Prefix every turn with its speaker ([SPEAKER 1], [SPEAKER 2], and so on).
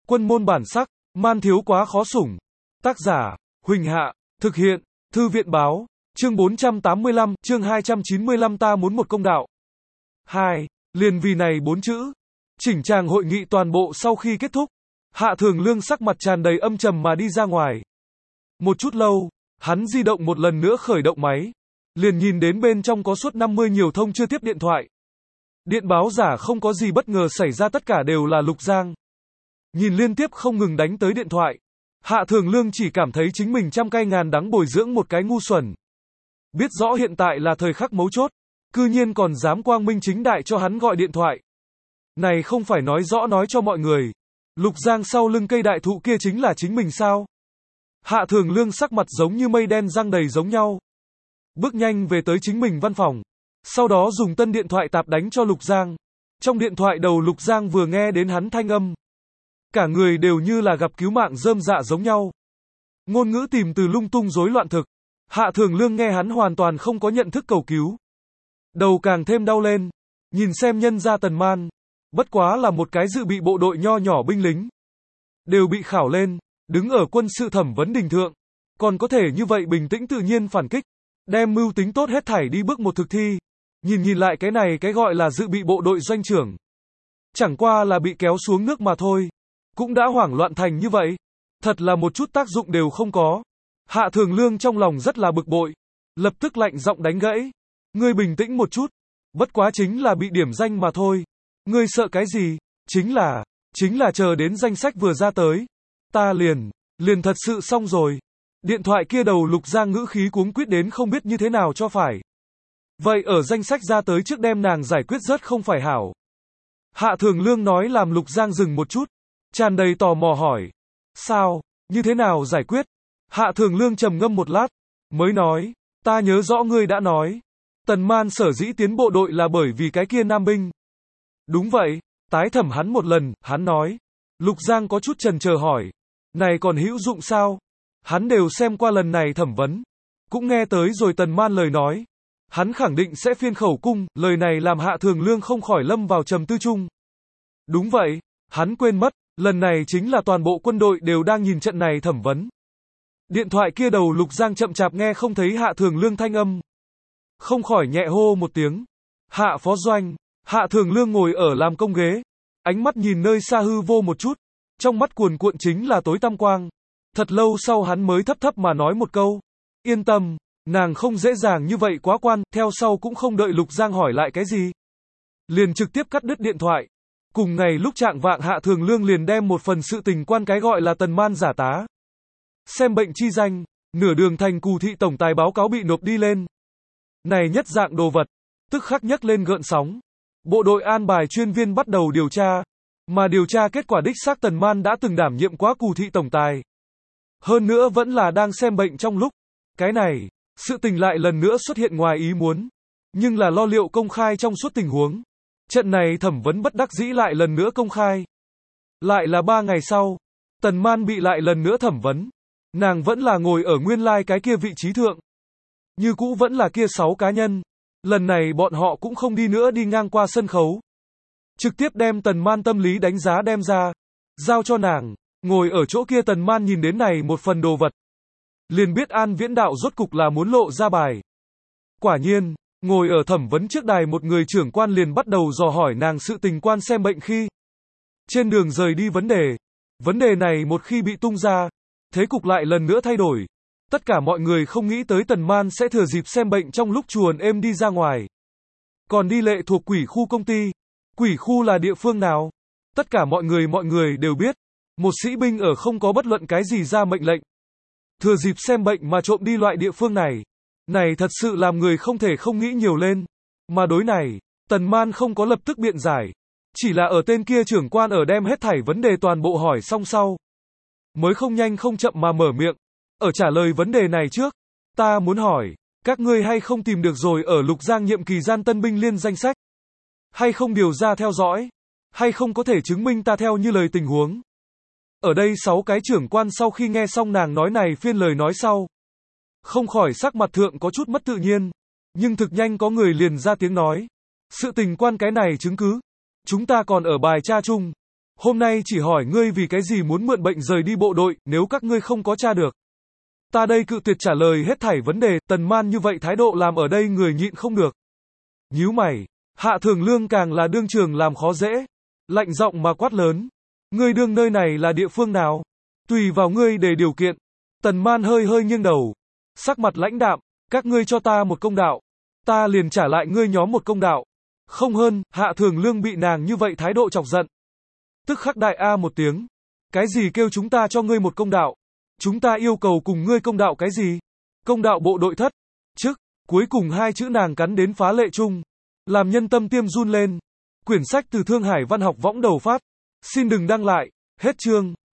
[SPEAKER 1] Quân môn bản sắc, man thiếu quá khó sủng. Tác giả, Huỳnh Hạ, thực hiện, Thư viện báo, chương 485, chương 295 ta muốn một công đạo. 2. Liền vì này 4 chữ. Chỉnh tràng hội nghị toàn bộ sau khi kết thúc, Hạ Thường Lương sắc mặt tràn đầy âm trầm mà đi ra ngoài. Một chút lâu, hắn di động một lần nữa khởi động máy, liền nhìn đến bên trong có suốt 50 nhiều thông chưa tiếp điện thoại. Điện báo giả không có gì bất ngờ xảy ra, tất cả đều là Lục Giang. Nhìn liên tiếp không ngừng đánh tới điện thoại, Hạ Thường Lương chỉ cảm thấy chính mình trăm cay ngàn đắng bồi dưỡng một cái ngu xuẩn. Biết rõ hiện tại là thời khắc mấu chốt, cư nhiên còn dám quang minh chính đại cho hắn gọi điện thoại. Này không phải nói rõ nói cho mọi người, Lục Giang sau lưng cây đại thụ kia chính là chính mình sao? Hạ Thường Lương sắc mặt giống như mây đen răng đầy giống nhau. Bước nhanh về tới chính mình văn phòng, sau đó dùng tân điện thoại tạp đánh cho Lục Giang. Trong điện thoại đầu Lục Giang vừa nghe đến hắn thanh âm, cả người đều như là gặp cứu mạng rơm dạ giống nhau. Ngôn ngữ tìm từ lung tung rối loạn thực. Hạ Thường Lương nghe hắn hoàn toàn không có nhận thức cầu cứu. Đầu càng thêm đau lên, nhìn xem nhân gia Tần Man, bất quá là một cái dự bị bộ đội nho nhỏ binh lính. Đều bị khảo lên, đứng ở quân sự thẩm vấn đình thượng, còn có thể như vậy bình tĩnh tự nhiên phản kích, đem mưu tính tốt hết thảy đi bước một thực thi. Nhìn lại cái này cái gọi là dự bị bộ đội doanh trưởng, chẳng qua là bị kéo xuống nước mà thôi, cũng đã hoảng loạn thành như vậy, thật là một chút tác dụng đều không có. Hạ Thường Lương trong lòng rất là bực bội, lập tức lạnh giọng đánh gãy. Ngươi bình tĩnh một chút, bất quá chính là bị điểm danh mà thôi. Ngươi sợ cái gì? Chính là chờ đến danh sách vừa ra tới, ta liền thật sự xong rồi. Điện thoại kia đầu Lục Giang ngữ khí cuống quýt đến không biết như thế nào cho phải. Vậy ở danh sách ra tới trước đem nàng giải quyết rất không phải hảo. Hạ Thường Lương nói làm Lục Giang dừng một chút, tràn đầy tò mò hỏi. Sao, như thế nào giải quyết? Hạ Thường Lương trầm ngâm một lát, mới nói, ta nhớ rõ ngươi đã nói, Tần Man sở dĩ tiến bộ đội là bởi vì cái kia nam binh. Đúng vậy, tái thẩm hắn một lần, hắn nói. Lục Giang có chút chần chờ hỏi, này còn hữu dụng sao? Hắn đều xem qua lần này thẩm vấn, cũng nghe tới rồi Tần Man lời nói. Hắn khẳng định sẽ phiên khẩu cung, lời này làm Hạ Thường Lương không khỏi lâm vào trầm tư chung. Đúng vậy, hắn quên mất, lần này chính là toàn bộ quân đội đều đang nhìn trận này thẩm vấn. Điện thoại kia đầu Lục Giang chậm chạp nghe không thấy Hạ Thường Lương thanh âm, không khỏi nhẹ hô một tiếng. Hạ phó doanh. Hạ Thường Lương ngồi ở làm công ghế, ánh mắt nhìn nơi xa hư vô một chút, trong mắt cuồn cuộn chính là tối tăm quang. Thật lâu sau hắn mới thấp thấp mà nói một câu, yên tâm, nàng không dễ dàng như vậy quá quan. Theo sau cũng không đợi Lục Giang hỏi lại cái gì, liền trực tiếp cắt đứt điện thoại. Cùng ngày lúc trạng vạng, Hạ Thường Lương liền đem một phần sự tình quan cái gọi là Tần Man giả tá xem bệnh chi danh, nửa đường thành Cù thị tổng tài báo cáo bị nộp đi lên. Này nhất dạng đồ vật, tức khắc nhấc lên gợn sóng. Bộ đội an bài chuyên viên bắt đầu điều tra, mà điều tra kết quả đích xác Tần Man đã từng đảm nhiệm quá Cù thị tổng tài. Hơn nữa vẫn là đang xem bệnh trong lúc. Cái này, sự tình lại lần nữa xuất hiện ngoài ý muốn, nhưng là lo liệu công khai trong suốt tình huống. Trận này thẩm vấn bất đắc dĩ lại lần nữa công khai. Lại là 3 ngày sau, Tần Man bị lại lần nữa thẩm vấn. Nàng vẫn là ngồi ở nguyên lai cái kia vị trí thượng. Như cũ vẫn là kia 6 cá nhân. Lần này bọn họ cũng không đi nữa đi ngang qua sân khấu. Trực tiếp đem Tần Man tâm lý đánh giá đem ra, giao cho nàng. Ngồi ở chỗ kia Tần Man nhìn đến này một phần đồ vật, liền biết An Viễn Đạo rốt cục là muốn lộ ra bài. Quả nhiên, ngồi ở thẩm vấn trước đài một người trưởng quan liền bắt đầu dò hỏi nàng sự tình quan xem bệnh khi trên đường rời đi vấn đề. Vấn đề này một khi bị tung ra, thế cục lại lần nữa thay đổi. Tất cả mọi người không nghĩ tới Tần Man sẽ thừa dịp xem bệnh trong lúc chuồn êm đi ra ngoài. Còn đi lệ thuộc quỷ khu công ty. Quỷ khu là địa phương nào? Tất cả mọi người đều biết. Một sĩ binh ở không có bất luận cái gì ra mệnh lệnh, thừa dịp xem bệnh mà trộm đi loại địa phương này. Này thật sự làm người không thể không nghĩ nhiều lên. Mà đối này, Tần Man không có lập tức biện giải. Chỉ là ở tên kia trưởng quan ở đem hết thảy vấn đề toàn bộ hỏi xong sau, mới không nhanh không chậm mà mở miệng. Ở trả lời vấn đề này trước, ta muốn hỏi, các ngươi hay không tìm được rồi ở Lục Giang nhiệm kỳ gian tân binh liên danh sách? Hay không điều ra theo dõi? Hay không có thể chứng minh ta theo như lời tình huống? Ở đây 6 cái trưởng quan sau khi nghe xong nàng nói này phiên lời nói sau, không khỏi sắc mặt thượng có chút mất tự nhiên. Nhưng thực nhanh có người liền ra tiếng nói, sự tình quan cái này chứng cứ, chúng ta còn ở bài tra chung. Hôm nay chỉ hỏi ngươi vì cái gì muốn mượn bệnh rời đi bộ đội, nếu các ngươi không có tra được. Ta đây cự tuyệt trả lời hết thảy vấn đề, Tần Man như vậy thái độ làm ở đây người nhịn không được. Nhíu mày, Hạ Thường Lương càng là đương trường làm khó dễ. Lạnh giọng mà quát lớn. Ngươi đương nơi này là địa phương nào? Tùy vào ngươi để điều kiện. Tần Man hơi hơi nghiêng đầu. Sắc mặt lãnh đạm, các ngươi cho ta một công đạo. Ta liền trả lại ngươi nhóm một công đạo. Không hơn, Hạ Thường Lương bị nàng như vậy thái độ chọc giận. Tức khắc đại a một tiếng. Cái gì kêu chúng ta cho ngươi một công đạo? Chúng ta yêu cầu cùng ngươi công đạo cái gì? Công đạo bộ đội thất. Chức, cuối cùng hai chữ nàng cắn đến phá lệ chung. Làm nhân tâm tiêm run lên. Quyển sách từ Thương Hải Văn học võng đầu phát. Xin đừng đăng lại. Hết chương.